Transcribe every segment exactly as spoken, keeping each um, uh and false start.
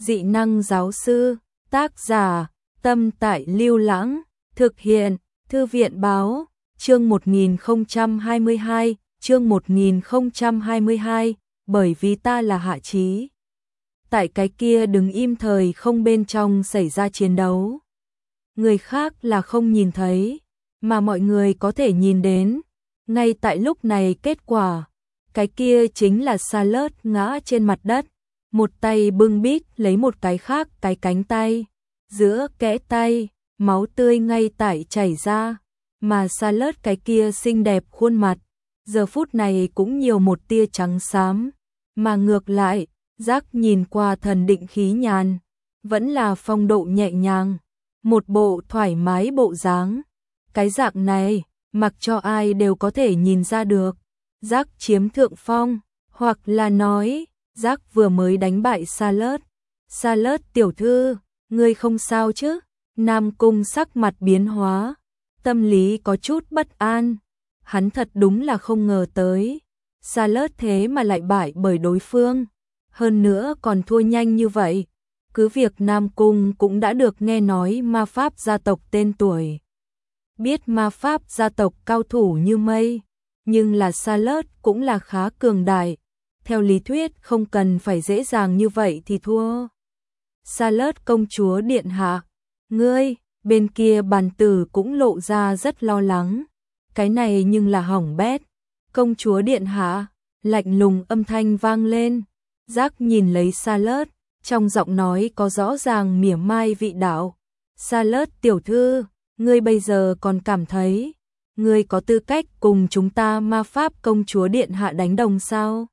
dị năng giáo sư, tác giả, Tâm Tại Lưu Lãng, thực hiện, Thư viện báo, chương một nghìn không trăm hai mươi hai, chương một nghìn không trăm hai mươi hai, bởi vì ta là Hạ Chí. Tại cái kia đứng im thời không bên trong xảy ra chiến đấu. Người khác là không nhìn thấy, mà mọi người có thể nhìn đến. Ngay tại lúc này kết quả, cái kia chính là Charlotte ngã trên mặt đất, một tay bưng bít lấy một cái khác cái cánh tay, giữa kẽ tay, máu tươi ngay tại chảy ra, mà Charlotte cái kia xinh đẹp khuôn mặt, giờ phút này cũng nhiều một tia trắng xám, mà ngược lại, Giác nhìn qua thần định khí nhàn, vẫn là phong độ nhẹ nhàng, một bộ thoải mái bộ dáng. Cái dạng này, mặc cho ai đều có thể nhìn ra được, Giác chiếm thượng phong, hoặc là nói, Giác vừa mới đánh bại Charlotte. Charlotte tiểu thư, ngươi không sao chứ? Nam Cung sắc mặt biến hóa, tâm lý có chút bất an. Hắn thật đúng là không ngờ tới, Charlotte thế mà lại bại bởi đối phương, hơn nữa còn thua nhanh như vậy. Cứ việc Nam Cung cũng đã được nghe nói ma pháp gia tộc tên tuổi, biết ma pháp gia tộc cao thủ như mây, nhưng là Charlotte cũng là khá cường đại, theo lý thuyết không cần phải dễ dàng như vậy thì thua. Charlotte công chúa điện hạ, ngươi, bên kia bàn tử cũng lộ ra rất lo lắng, cái này nhưng là hỏng bét. Công chúa điện hạ, lạnh lùng âm thanh vang lên, Giác nhìn lấy Charlotte, trong giọng nói có rõ ràng mỉa mai vị đạo. Charlotte tiểu thư, ngươi bây giờ còn cảm thấy, ngươi có tư cách cùng chúng ta ma pháp công chúa điện hạ đánh đồng sao?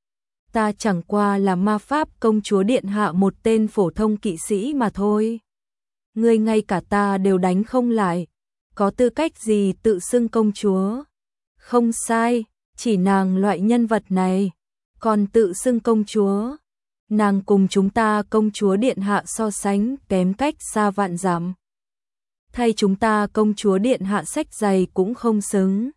Ta chẳng qua là ma pháp công chúa điện hạ một tên phổ thông kỵ sĩ mà thôi. Ngươi ngay cả ta đều đánh không lại, có tư cách gì tự xưng công chúa? Không sai, chỉ nàng loại nhân vật này, còn tự xưng công chúa. Nàng cùng chúng ta công chúa điện hạ so sánh kém cách xa vạn dặm. Thay chúng ta công chúa điện hạ sách giày cũng không xứng.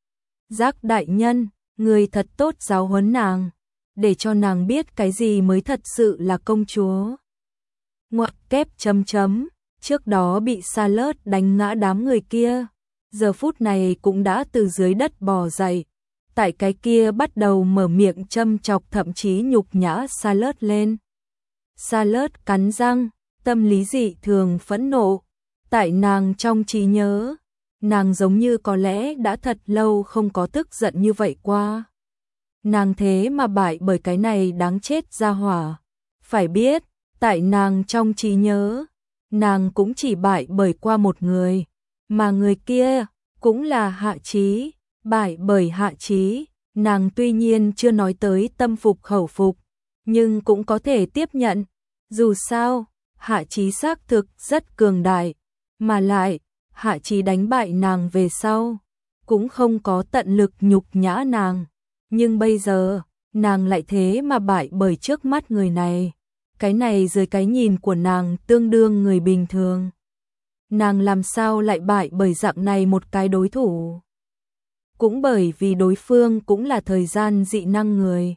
Giác đại nhân, người thật tốt giáo huấn nàng, để cho nàng biết cái gì mới thật sự là công chúa. Ngoặc kép chấm chấm, trước đó bị Charlotte đánh ngã đám người kia, giờ phút này cũng đã từ dưới đất bò dậy. Tại cái kia bắt đầu mở miệng châm chọc thậm chí nhục nhã Charlotte lên. Charlotte cắn răng, tâm lý dị thường phẫn nộ. Tại nàng trong trí nhớ, nàng giống như có lẽ đã thật lâu không có tức giận như vậy qua. Nàng thế mà bại bởi cái này đáng chết ra hỏa. Phải biết, tại nàng trong trí nhớ, nàng cũng chỉ bại bởi qua một người, mà người kia cũng là Hạ Chí. Bại bởi Hạ Chí, nàng tuy nhiên chưa nói tới tâm phục khẩu phục, nhưng cũng có thể tiếp nhận. Dù sao, Hạ Chí xác thực rất cường đại, mà lại, Hạ Chí đánh bại nàng về sau, cũng không có tận lực nhục nhã nàng. Nhưng bây giờ, nàng lại thế mà bại bởi trước mắt người này. Cái này dưới cái nhìn của nàng tương đương người bình thường. Nàng làm sao lại bại bởi dạng này một cái đối thủ? Cũng bởi vì đối phương cũng là thời gian dị năng người.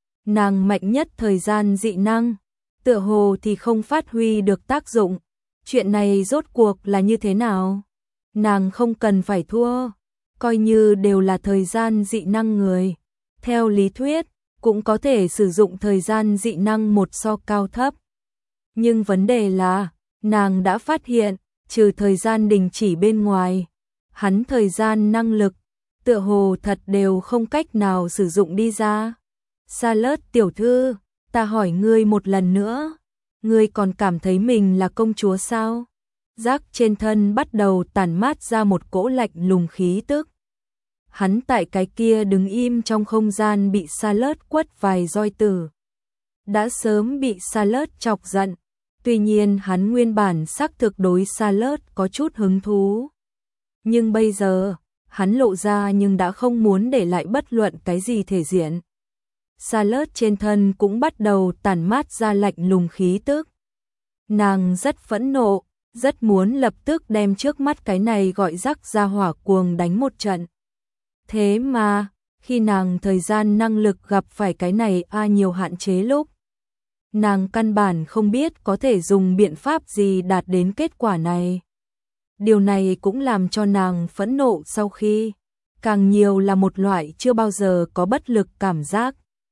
Nàng mạnh nhất thời gian dị năng, tựa hồ thì không phát huy được tác dụng. Chuyện này rốt cuộc là như thế nào? Nàng không cần phải thua, coi như đều là thời gian dị năng người. Theo lý thuyết, cũng có thể sử dụng thời gian dị năng một so cao thấp. Nhưng vấn đề là, nàng đã phát hiện, trừ thời gian đình chỉ bên ngoài, hắn thời gian năng lực, tựa hồ thật đều không cách nào sử dụng đi ra. Charlotte tiểu thư, ta hỏi ngươi một lần nữa, ngươi còn cảm thấy mình là công chúa sao? Giác trên thân bắt đầu tản mát ra một cỗ lạnh lùng khí tức. Hắn tại cái kia đứng im trong không gian bị Charlotte quất vài roi tử. Đã sớm bị Charlotte chọc giận, tuy nhiên hắn nguyên bản xác thực đối Charlotte có chút hứng thú. Nhưng bây giờ, hắn lộ ra nhưng đã không muốn để lại bất luận cái gì thể diện. Charlotte trên thân cũng bắt đầu tản mát ra lạnh lùng khí tức. Nàng rất phẫn nộ, rất muốn lập tức đem trước mắt cái này gọi rắc ra hỏa cuồng đánh một trận. Thế mà, khi nàng thời gian năng lực gặp phải cái này a nhiều hạn chế lúc, nàng căn bản không biết có thể dùng biện pháp gì đạt đến kết quả này. Điều này cũng làm cho nàng phẫn nộ sau khi, càng nhiều là một loại chưa bao giờ có bất lực cảm giác.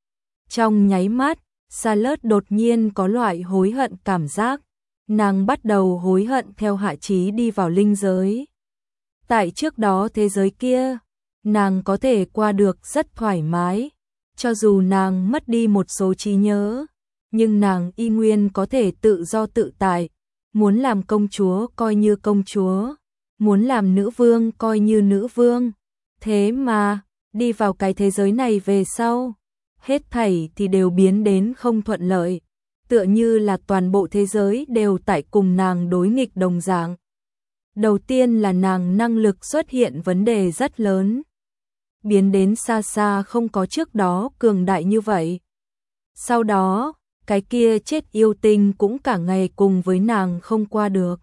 Trong nháy mắt, Charlotte đột nhiên có loại hối hận cảm giác, nàng bắt đầu hối hận theo Hạ Chí đi vào linh giới. Tại trước đó thế giới kia, nàng có thể qua được rất thoải mái, cho dù nàng mất đi một số trí nhớ, nhưng nàng y nguyên có thể tự do tự tại, muốn làm công chúa coi như công chúa, muốn làm nữ vương coi như nữ vương. Thế mà, đi vào cái thế giới này về sau, hết thảy thì đều biến đến không thuận lợi, tựa như là toàn bộ thế giới đều tại cùng nàng đối nghịch đồng dạng. Đầu tiên là nàng năng lực xuất hiện vấn đề rất lớn, biến đến xa xa không có trước đó cường đại như vậy. Sau đó, cái kia chết yêu tinh cũng cả ngày cùng với nàng không qua được.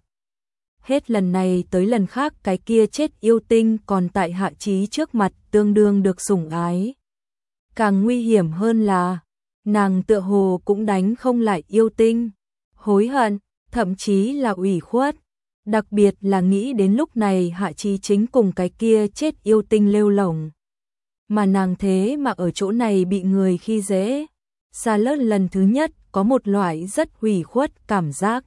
Hết lần này tới lần khác cái kia chết yêu tinh còn tại Hạ Chí trước mặt tương đương được sủng ái. Càng nguy hiểm hơn là, nàng tựa hồ cũng đánh không lại yêu tinh, hối hận, thậm chí là ủy khuất. Đặc biệt là nghĩ đến lúc này Hạ Chí chính cùng cái kia chết yêu tinh lêu lổng. Mà nàng thế mà ở chỗ này bị người khi dễ. Charlotte lần thứ nhất có một loại rất ủy khuất cảm giác.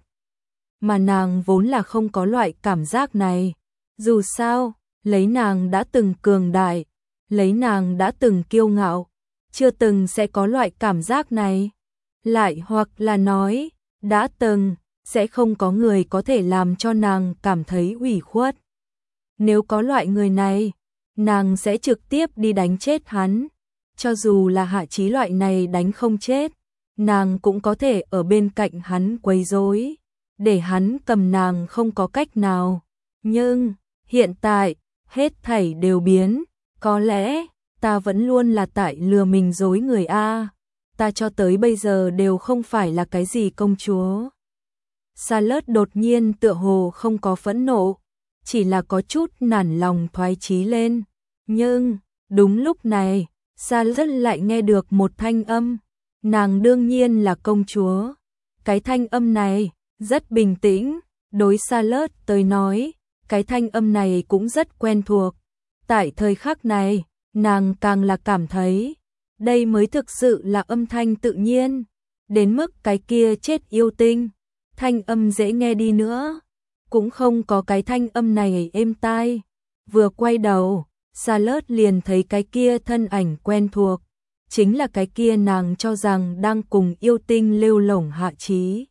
Mà nàng vốn là không có loại cảm giác này. Dù sao, lấy nàng đã từng cường đại, lấy nàng đã từng kiêu ngạo, chưa từng sẽ có loại cảm giác này. Lại hoặc là nói, đã từng, sẽ không có người có thể làm cho nàng cảm thấy ủy khuất. Nếu có loại người này, nàng sẽ trực tiếp đi đánh chết hắn. Cho dù là Hạ Chí loại này đánh không chết, nàng cũng có thể ở bên cạnh hắn quấy rối, để hắn cầm nàng không có cách nào. Nhưng, hiện tại, hết thảy đều biến, có lẽ, ta vẫn luôn là tại lừa mình dối người a. Ta cho tới bây giờ đều không phải là cái gì công chúa. Charlotte đột nhiên tựa hồ không có phẫn nộ, chỉ là có chút nản lòng thoái chí lên. Nhưng, đúng lúc này, Charlotte lại nghe được một thanh âm. Nàng đương nhiên là công chúa. Cái thanh âm này, rất bình tĩnh, đối Charlotte tới nói, cái thanh âm này cũng rất quen thuộc. Tại thời khắc này, nàng càng là cảm thấy, đây mới thực sự là âm thanh tự nhiên, đến mức cái kia chết yêu tinh, thanh âm dễ nghe đi nữa, cũng không có cái thanh âm này êm tai. Vừa quay đầu, Charlotte liền thấy cái kia thân ảnh quen thuộc, chính là cái kia nàng cho rằng đang cùng yêu tinh lêu lổng Hạ Chí.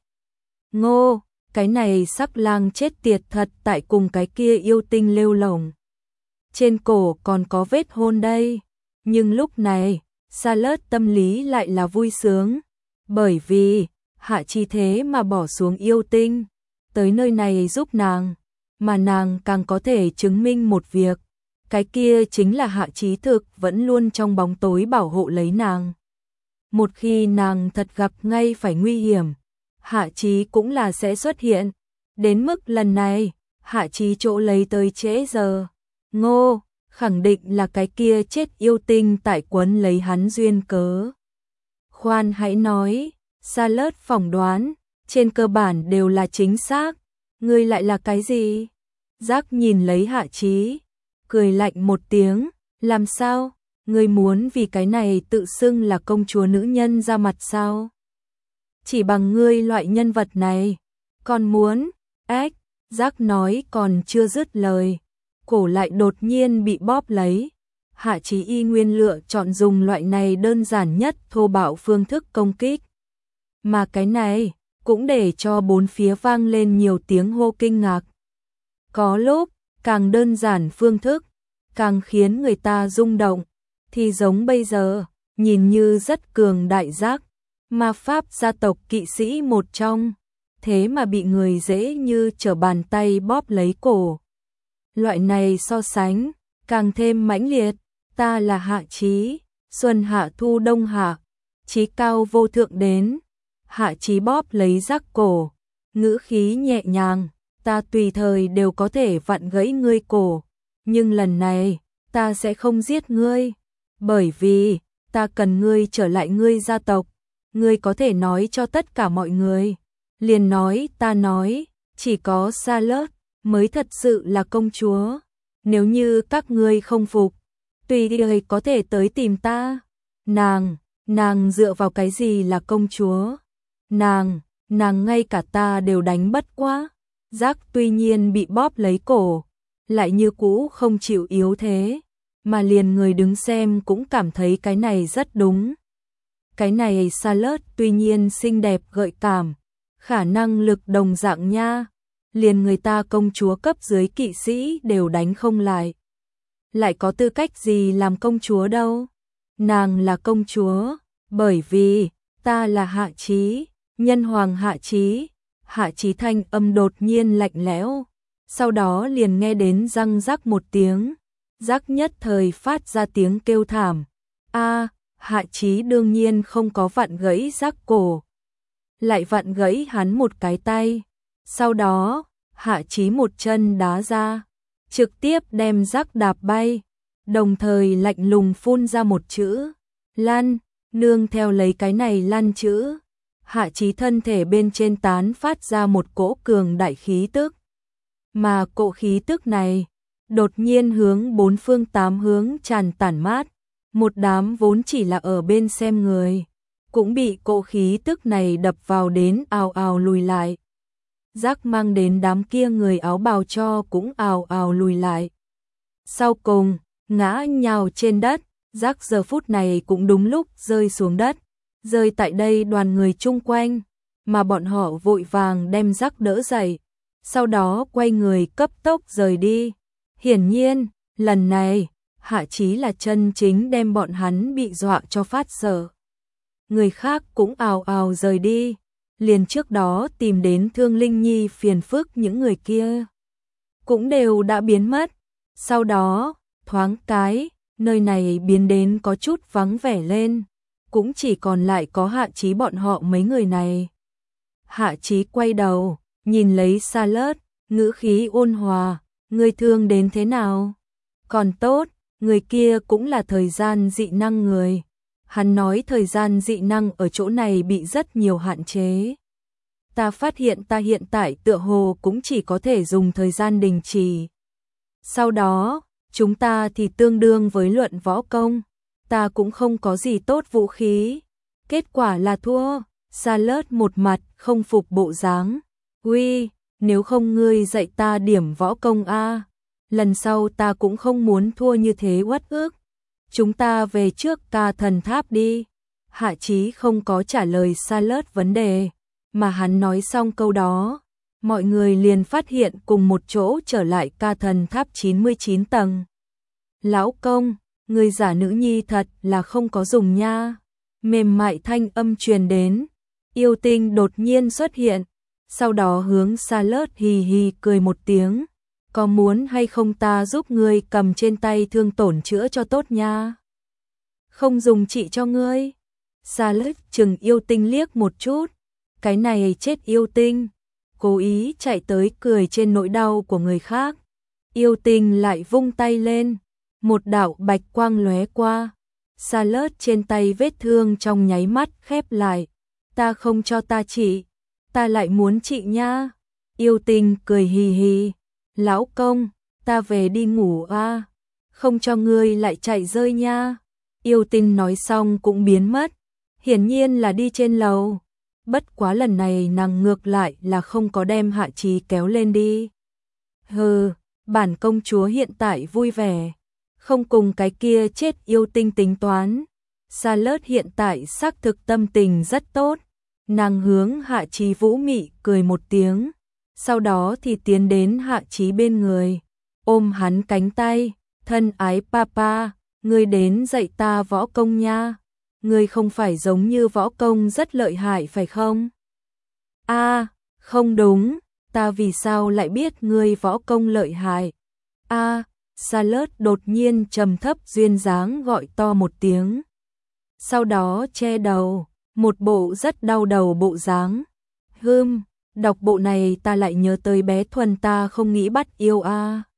Ngô, cái này sắc lang chết tiệt thật tại cùng cái kia yêu tinh lêu lổng. Trên cổ còn có vết hôn đây. Nhưng lúc này, Charlotte tâm lý lại là vui sướng, bởi vì Hạ Chí thế mà bỏ xuống yêu tinh, tới nơi này giúp nàng, mà nàng càng có thể chứng minh một việc, cái kia chính là Hạ Chí thực vẫn luôn trong bóng tối bảo hộ lấy nàng. Một khi nàng thật gặp ngay phải nguy hiểm, Hạ Chí cũng là sẽ xuất hiện. Đến mức lần này, Hạ Chí chỗ lấy tới trễ giờ. Ngô, khẳng định là cái kia chết yêu tinh tại quấn lấy hắn duyên cớ. Khoan hãy nói, Charlotte phỏng đoán, trên cơ bản đều là chính xác. Ngươi lại là cái gì? Giác nhìn lấy Hạ Chí, cười lạnh một tiếng, làm sao? Ngươi muốn vì cái này tự xưng là công chúa nữ nhân ra mặt sao? Chỉ bằng ngươi loại nhân vật này, còn muốn, ếch, Giác nói còn chưa dứt lời, cổ lại đột nhiên bị bóp lấy. Hạ Chí y nguyên lựa chọn dùng loại này đơn giản nhất thô bạo phương thức công kích. Mà cái này, cũng để cho bốn phía vang lên nhiều tiếng hô kinh ngạc. Có lúc, càng đơn giản phương thức, càng khiến người ta rung động, thì giống bây giờ, nhìn như rất cường đại Giác, ma pháp gia tộc kỵ sĩ một trong, thế mà bị người dễ như trở bàn tay bóp lấy cổ. Loại này so sánh, càng thêm mãnh liệt. Ta là Hạ Chí, xuân hạ thu đông hạ, chí cao vô thượng đến. Hạ Chí bóp lấy Giác cổ, ngữ khí nhẹ nhàng, ta tùy thời đều có thể vặn gãy ngươi cổ, nhưng lần này, ta sẽ không giết ngươi, bởi vì, ta cần ngươi trở lại ngươi gia tộc. ngươi có thể nói cho tất cả mọi người. Liền nói, ta nói, chỉ có Charlotte mới thật sự là công chúa. Nếu như các ngươi không phục, tùy ý có thể tới tìm ta. Nàng, nàng dựa vào cái gì là công chúa? Nàng, nàng ngay cả ta đều đánh bất quá. Giác tuy nhiên bị bóp lấy cổ, lại như cũ không chịu yếu thế, mà liền người đứng xem cũng cảm thấy cái này rất đúng. Cái này Charlotte tuy nhiên xinh đẹp gợi cảm, khả năng lực đồng dạng nha, liền người ta công chúa cấp dưới kỵ sĩ đều đánh không lại. Lại có tư cách gì làm công chúa đâu? Nàng là công chúa, bởi vì ta là Hạ Chí, nhân hoàng Hạ Chí. Hạ Chí thanh âm đột nhiên lạnh lẽo, sau đó liền nghe đến răng rắc một tiếng, Giác nhất thời phát ra tiếng kêu thảm. A, Hạ Chí đương nhiên không có vặn gãy Giác cổ, lại vặn gãy hắn một cái tay. Sau đó, Hạ Chí một chân đá ra, trực tiếp đem Giác đạp bay, đồng thời lạnh lùng phun ra một chữ, lăn, nương theo lấy cái này lăn chữ. Hạ Chí thân thể bên trên tán phát ra một cỗ cường đại khí tức. Mà cỗ khí tức này, đột nhiên hướng bốn phương tám hướng tràn tản mát. Một đám vốn chỉ là ở bên xem người, cũng bị cỗ khí tức này đập vào đến ào ào lùi lại. Giác mang đến đám kia người áo bào cho cũng ào ào lùi lại. Sau cùng, ngã nhào trên đất, Giác giờ phút này cũng đúng lúc rơi xuống đất. Rơi tại đây đoàn người chung quanh, mà bọn họ vội vàng đem Giác đỡ dậy, sau đó quay người cấp tốc rời đi. Hiển nhiên, lần này, Hạ Chí là chân chính đem bọn hắn bị dọa cho phát sợ. Người khác cũng ào ào rời đi, liền trước đó tìm đến Thương Linh Nhi phiền phức những người kia, cũng đều đã biến mất. Sau đó, thoáng cái, nơi này biến đến có chút vắng vẻ lên. Cũng chỉ còn lại có Hạ Chí bọn họ mấy người này. Hạ Chí quay đầu, nhìn lấy Charlotte, ngữ khí ôn hòa, người thương đến thế nào? Còn tốt, người kia cũng là thời gian dị năng người. Hắn nói thời gian dị năng ở chỗ này bị rất nhiều hạn chế. Ta phát hiện ta hiện tại tựa hồ cũng chỉ có thể dùng thời gian đình chỉ. Sau đó, chúng ta thì tương đương với luận võ công. Ta cũng không có gì tốt vũ khí. Kết quả là thua. Charlotte một mặt không phục bộ dáng. Uy, nếu không ngươi dạy ta điểm võ công a, lần sau ta cũng không muốn thua như thế uất ức. Chúng ta về trước Ca Thần Tháp đi. Hạ Chí không có trả lời Charlotte vấn đề, mà hắn nói xong câu đó, mọi người liền phát hiện cùng một chỗ trở lại Ca Thần Tháp chín mươi chín tầng. Lão công, người giả nữ nhi thật là không có dùng nha. Mềm mại thanh âm truyền đến, yêu tinh đột nhiên xuất hiện, sau đó hướng Charlotte hì hì cười một tiếng. Có muốn hay không ta giúp ngươi cầm trên tay thương tổn chữa cho tốt nha? Không dùng trị cho ngươi. Charlotte chừng yêu tinh liếc một chút, cái này chết yêu tinh, cố ý chạy tới cười trên nỗi đau của người khác. Yêu tinh lại vung tay lên, một đạo bạch quang lóe qua, Charlotte trên tay vết thương trong nháy mắt khép lại. Ta không cho ta trị, ta lại muốn trị nha. Yêu tinh cười hì hì, lão công, ta về đi ngủ a, không cho ngươi lại chạy rơi nha. Yêu tinh nói xong cũng biến mất, hiển nhiên là đi trên lầu. Bất quá lần này nàng ngược lại là không có đem Hạ Chí kéo lên đi. Hừ, bản công chúa hiện tại vui vẻ, không cùng cái kia chết yêu tinh tính toán. Charlotte hiện tại xác thực tâm tình rất tốt, nàng hướng Hạ Chí vũ mị cười một tiếng, sau đó thì tiến đến Hạ Chí bên người, ôm hắn cánh tay, thân ái papa, ngươi đến dạy ta võ công nha. Ngươi không phải giống như võ công rất lợi hại phải không? A, à, không đúng, ta vì sao lại biết ngươi võ công lợi hại? A, à, Charlotte đột nhiên trầm thấp duyên dáng gọi to một tiếng. Sau đó che đầu, một bộ rất đau đầu bộ dáng. Hừm, đọc bộ này ta lại nhớ tới bé Thuần ta không nghĩ bắt yêu a. À.